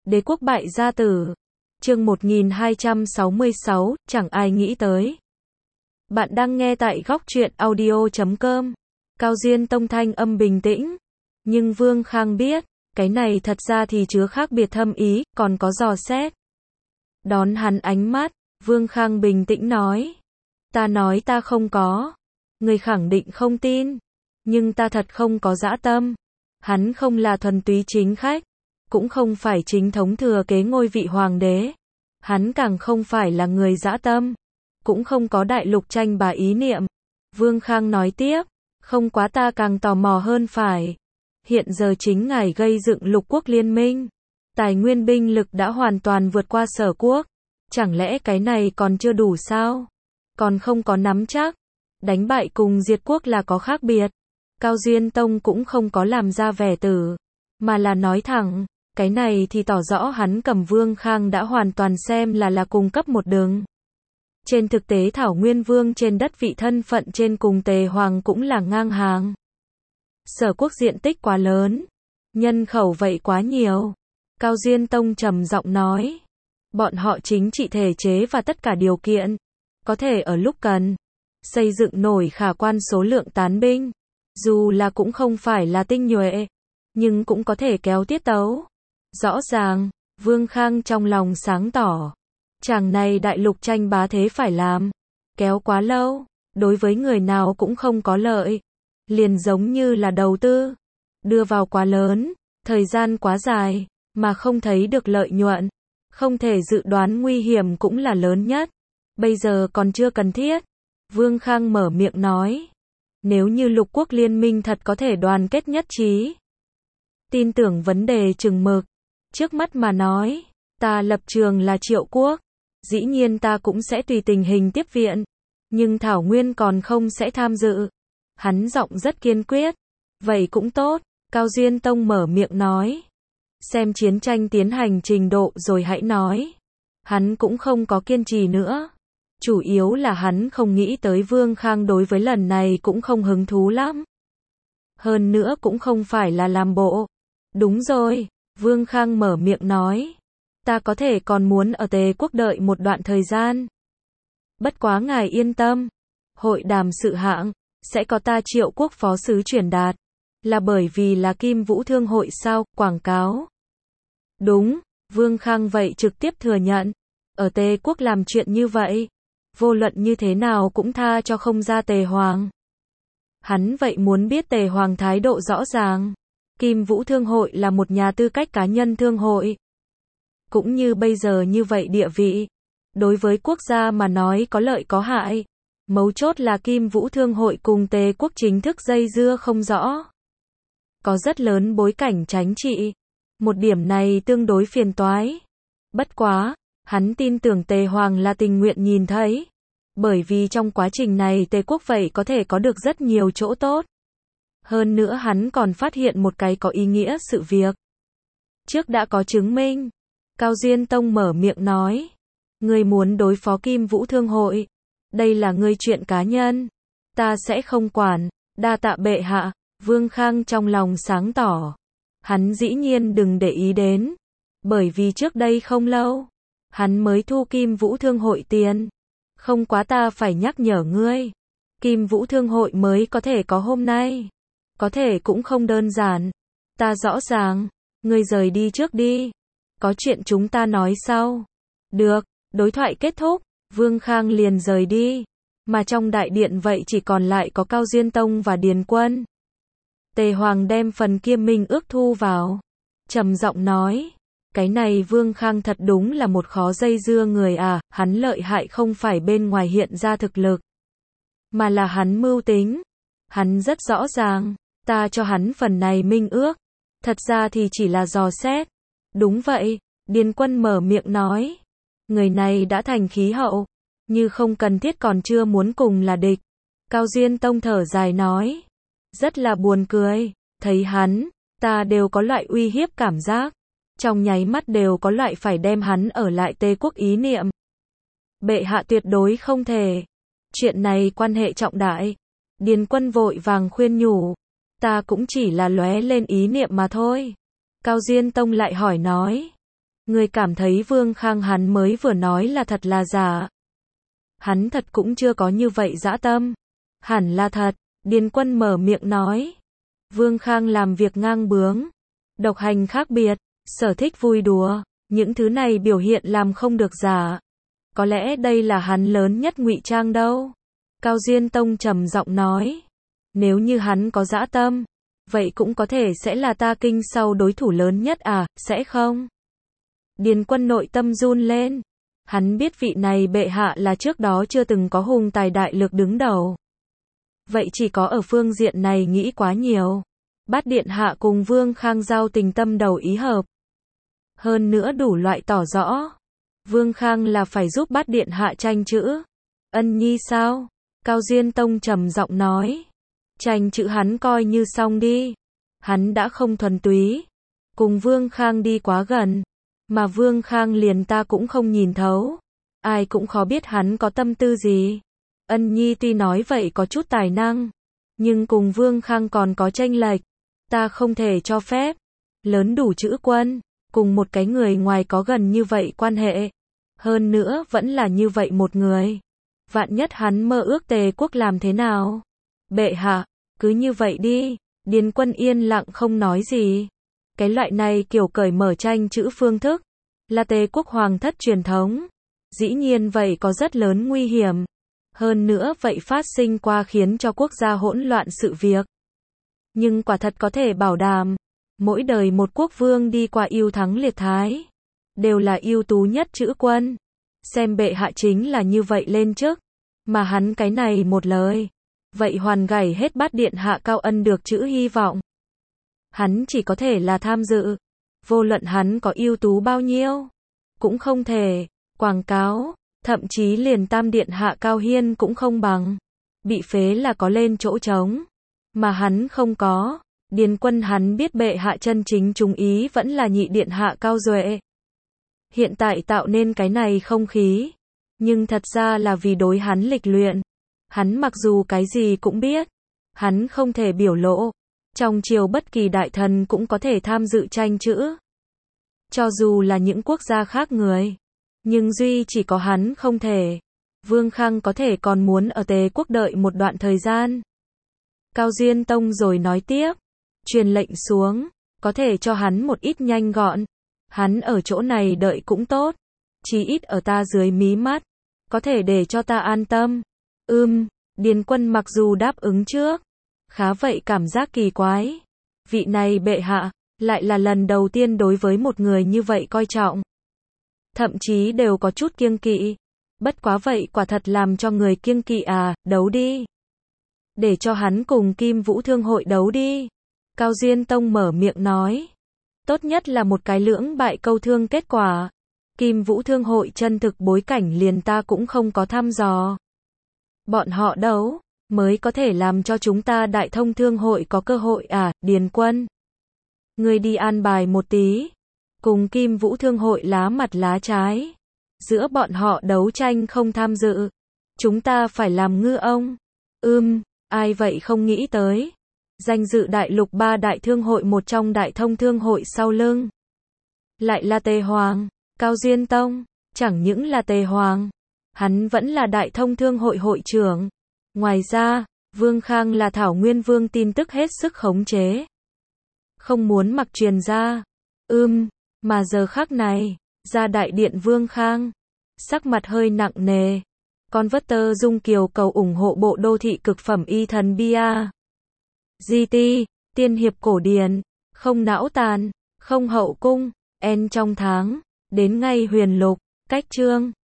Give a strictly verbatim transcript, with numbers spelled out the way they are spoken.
Đế quốc bại gia tử. Chương một nghìn hai trăm sáu mươi sáu, chẳng ai nghĩ tới. Bạn đang nghe tại góc truyện audio chấm com. Cao Diên Tông thanh âm bình tĩnh. Nhưng Vương Khang biết, cái này thật ra thì chứa khác biệt thâm ý, còn có dò xét. Đón hắn ánh mắt, Vương Khang bình tĩnh nói. Ta nói ta không có. Người khẳng định không tin. Nhưng ta thật không có dã tâm. Hắn không là thuần túy chính khách. Cũng không phải chính thống thừa kế ngôi vị hoàng đế. Hắn càng không phải là người dã tâm. Cũng không có đại lục tranh bá ý niệm. Vương Khang nói tiếp. Không quá ta càng tò mò hơn phải. Hiện giờ chính ngài gây dựng lục quốc liên minh. Tài nguyên binh lực đã hoàn toàn vượt qua Sở quốc. Chẳng lẽ cái này còn chưa đủ sao? Còn không có nắm chắc. Đánh bại cùng diệt quốc là có khác biệt. Cao Diên Tông cũng không có làm ra vẻ tử. Mà là nói thẳng. Cái này thì tỏ rõ hắn cầm Vương Khang đã hoàn toàn xem là là cùng cấp một đường. Trên thực tế Thảo Nguyên Vương trên đất vị thân phận trên cùng Tề Hoàng cũng là ngang hàng. Sở quốc diện tích quá lớn. Nhân khẩu vậy quá nhiều. Cao Diên Tông trầm giọng nói. Bọn họ chính trị thể chế và tất cả điều kiện. Có thể ở lúc cần. Xây dựng nổi khả quan số lượng tán binh. Dù là cũng không phải là tinh nhuệ. Nhưng cũng có thể kéo tiết tấu. Rõ ràng, Vương Khang trong lòng sáng tỏ. Chàng này đại lục tranh bá thế phải làm. Kéo quá lâu, đối với người nào cũng không có lợi. Liền giống như là đầu tư. Đưa vào quá lớn, thời gian quá dài, mà không thấy được lợi nhuận. Không thể dự đoán nguy hiểm cũng là lớn nhất. Bây giờ còn chưa cần thiết. Vương Khang mở miệng nói. Nếu như lục quốc liên minh thật có thể đoàn kết nhất trí. Tin tưởng vấn đề chừng mực. Trước mắt mà nói, ta lập trường là Triệu quốc. Dĩ nhiên ta cũng sẽ tùy tình hình tiếp viện. Nhưng Thảo Nguyên còn không sẽ tham dự. Hắn giọng rất kiên quyết. Vậy cũng tốt, Cao Diên Tông mở miệng nói. Xem chiến tranh tiến hành trình độ rồi hãy nói. Hắn cũng không có kiên trì nữa. Chủ yếu là hắn không nghĩ tới Vương Khang đối với lần này cũng không hứng thú lắm. Hơn nữa cũng không phải là làm bộ. Đúng rồi, Vương Khang mở miệng nói. Ta có thể còn muốn ở Tề quốc đợi một đoạn thời gian. Bất quá ngài yên tâm. Hội đàm sự hạng, sẽ có ta Triệu quốc phó sứ truyền đạt. Là bởi vì là Kim Vũ Thương hội sao, quảng cáo. Đúng, Vương Khang vậy trực tiếp thừa nhận. Ở Tề quốc làm chuyện như vậy. Vô luận như thế nào cũng tha cho không ra Tề Hoàng. Hắn vậy muốn biết Tề Hoàng thái độ rõ ràng. Kim Vũ Thương hội là một nhà tư cách cá nhân thương hội. Cũng như bây giờ như vậy địa vị. Đối với quốc gia mà nói có lợi có hại. Mấu chốt là Kim Vũ Thương hội cùng Tề quốc chính thức dây dưa không rõ. Có rất lớn bối cảnh chính trị. Một điểm này tương đối phiền toái. Bất quá, hắn tin tưởng Tề Hoàng là tình nguyện nhìn thấy. Bởi vì trong quá trình này Tề quốc vậy có thể có được rất nhiều chỗ tốt. Hơn nữa hắn còn phát hiện một cái có ý nghĩa sự việc. Trước đã có chứng minh. Cao Diên Tông mở miệng nói. Ngươi muốn đối phó Kim Vũ Thương hội. Đây là ngươi chuyện cá nhân. Ta sẽ không quản. Đa tạ bệ hạ. Vương Khang trong lòng sáng tỏ. Hắn dĩ nhiên đừng để ý đến. Bởi vì trước đây không lâu. Hắn mới thu Kim Vũ Thương hội tiền. Không quá ta phải nhắc nhở ngươi. Kim Vũ Thương hội mới có thể có hôm nay. Có thể cũng không đơn giản. Ta rõ ràng. Ngươi rời đi trước đi. Có chuyện chúng ta nói sau. Được, đối thoại kết thúc. Vương Khang liền rời đi. Mà trong đại điện vậy chỉ còn lại có Cao Diên Tông và Điền Quân. Tề Hoàng đem phần kia minh ước thu vào. Trầm giọng nói. Cái này Vương Khang thật đúng là một khó dây dưa người à. Hắn lợi hại không phải bên ngoài hiện ra thực lực. Mà là hắn mưu tính. Hắn rất rõ ràng. Ta cho hắn phần này minh ước. Thật ra thì chỉ là dò xét. Đúng vậy. Điền Quân mở miệng nói. Người này đã thành khí hậu. Như không cần thiết còn chưa muốn cùng là địch. Cao Diên Tông thở dài nói. Rất là buồn cười. Thấy hắn, ta đều có loại uy hiếp cảm giác. Trong nháy mắt đều có loại phải đem hắn ở lại Tề quốc ý niệm. Bệ hạ tuyệt đối không thể. Chuyện này quan hệ trọng đại. Điền Quân vội vàng khuyên nhủ. Ta cũng chỉ là lóe lên ý niệm mà thôi. Cao Diên Tông lại hỏi nói. Người cảm thấy Vương Khang hắn mới vừa nói là thật là giả? Hắn thật cũng chưa có như vậy dã tâm. Hẳn là thật, Điền Quân mở miệng nói. Vương Khang làm việc ngang bướng, độc hành khác biệt, sở thích vui đùa, những thứ này biểu hiện làm không được giả. Có lẽ đây là hắn lớn nhất ngụy trang đâu. Cao Diên Tông trầm giọng nói. Nếu như hắn có dã tâm, vậy cũng có thể sẽ là ta kinh sau đối thủ lớn nhất à, sẽ không? Điền Quân nội tâm run lên. Hắn biết vị này bệ hạ là trước đó chưa từng có hùng tài đại lược đứng đầu. Vậy chỉ có ở phương diện này nghĩ quá nhiều. Bát điện hạ cùng Vương Khang giao tình tâm đầu ý hợp. Hơn nữa đủ loại tỏ rõ. Vương Khang là phải giúp bát điện hạ tranh chữ. Ân nhi sao? Cao Diên Tông trầm giọng nói. Tranh chữ hắn coi như xong đi. Hắn đã không thuần túy. Cùng Vương Khang đi quá gần. Mà Vương Khang liền ta cũng không nhìn thấu. Ai cũng khó biết hắn có tâm tư gì. Ân nhi tuy nói vậy có chút tài năng. Nhưng cùng Vương Khang còn có chênh lệch. Ta không thể cho phép. Lớn đủ chữ quân. Cùng một cái người ngoài có gần như vậy quan hệ. Hơn nữa vẫn là như vậy một người. Vạn nhất hắn mơ ước Tề quốc làm thế nào? Bệ hạ, cứ như vậy đi. Điền Quân yên lặng không nói gì. Cái loại này kiểu cởi mở tranh chữ phương thức. Là Tề quốc hoàng thất truyền thống. Dĩ nhiên vậy có rất lớn nguy hiểm. Hơn nữa vậy phát sinh qua khiến cho quốc gia hỗn loạn sự việc. Nhưng quả thật có thể bảo đảm. Mỗi đời một quốc vương đi qua ưu thắng liệt thái. Đều là ưu tú nhất chữ quân. Xem bệ hạ chính là như vậy lên chức. Mà hắn cái này một lời. Vậy hoàn gảy hết bát điện hạ cao ân được chữ hy vọng. Hắn chỉ có thể là tham dự. Vô luận hắn có ưu tú bao nhiêu. Cũng không thể. Quảng cáo. Thậm chí liền tam điện hạ Cao Hiên cũng không bằng. Bị phế là có lên chỗ trống. Mà hắn không có. Điền Quân hắn biết bệ hạ chân chính trung ý vẫn là nhị điện hạ Cao Duệ. Hiện tại tạo nên cái này không khí. Nhưng thật ra là vì đối hắn lịch luyện. Hắn mặc dù cái gì cũng biết. Hắn không thể biểu lộ. Trong triều bất kỳ đại thần cũng có thể tham dự tranh chữ. Cho dù là những quốc gia khác người. Nhưng duy chỉ có hắn không thể. Vương Khang có thể còn muốn ở Tề quốc đợi một đoạn thời gian. Cao Diên Tông rồi nói tiếp. Truyền lệnh xuống. Có thể cho hắn một ít nhanh gọn. Hắn ở chỗ này đợi cũng tốt. Chí ít ở ta dưới mí mắt. Có thể để cho ta an tâm. Ưm, Điền Quân mặc dù đáp ứng trước. Khá vậy cảm giác kỳ quái. Vị này bệ hạ. Lại là lần đầu tiên đối với một người như vậy coi trọng. Thậm chí đều có chút kiêng kỵ. Bất quá vậy quả thật làm cho người kiêng kỵ à, đấu đi. Để cho hắn cùng Kim Vũ Thương hội đấu đi. Cao Diên Tông mở miệng nói. Tốt nhất là một cái lưỡng bại câu thương kết quả. Kim Vũ Thương hội chân thực bối cảnh liền ta cũng không có thăm dò. Bọn họ đấu, mới có thể làm cho chúng ta Đại Thông Thương hội có cơ hội à, Điền Quân. Người đi an bài một tí. Cùng Kim Vũ Thương hội lá mặt lá trái. Giữa bọn họ đấu tranh không tham dự. Chúng ta phải làm ngư ông. Ưm, ai vậy không nghĩ tới. Danh dự đại lục ba đại thương hội một trong Đại Thông Thương hội sau lưng. Lại là Tề Hoàng, Cao Diên Tông. Chẳng những là Tề Hoàng. Hắn vẫn là Đại Thông Thương hội hội trưởng. Ngoài ra, Vương Khang là Thảo Nguyên Vương tin tức hết sức khống chế. Không muốn mặc truyền ra. Ưm, mà giờ khắc này, ra đại điện Vương Khang. Sắc mặt hơi nặng nề. Converter Dung Kiều cầu ủng hộ bộ đô thị cực phẩm y thần bia. giê tê, tiên hiệp cổ điển, không não tàn, không hậu cung, en trong tháng, đến ngay huyền lục, cách chương.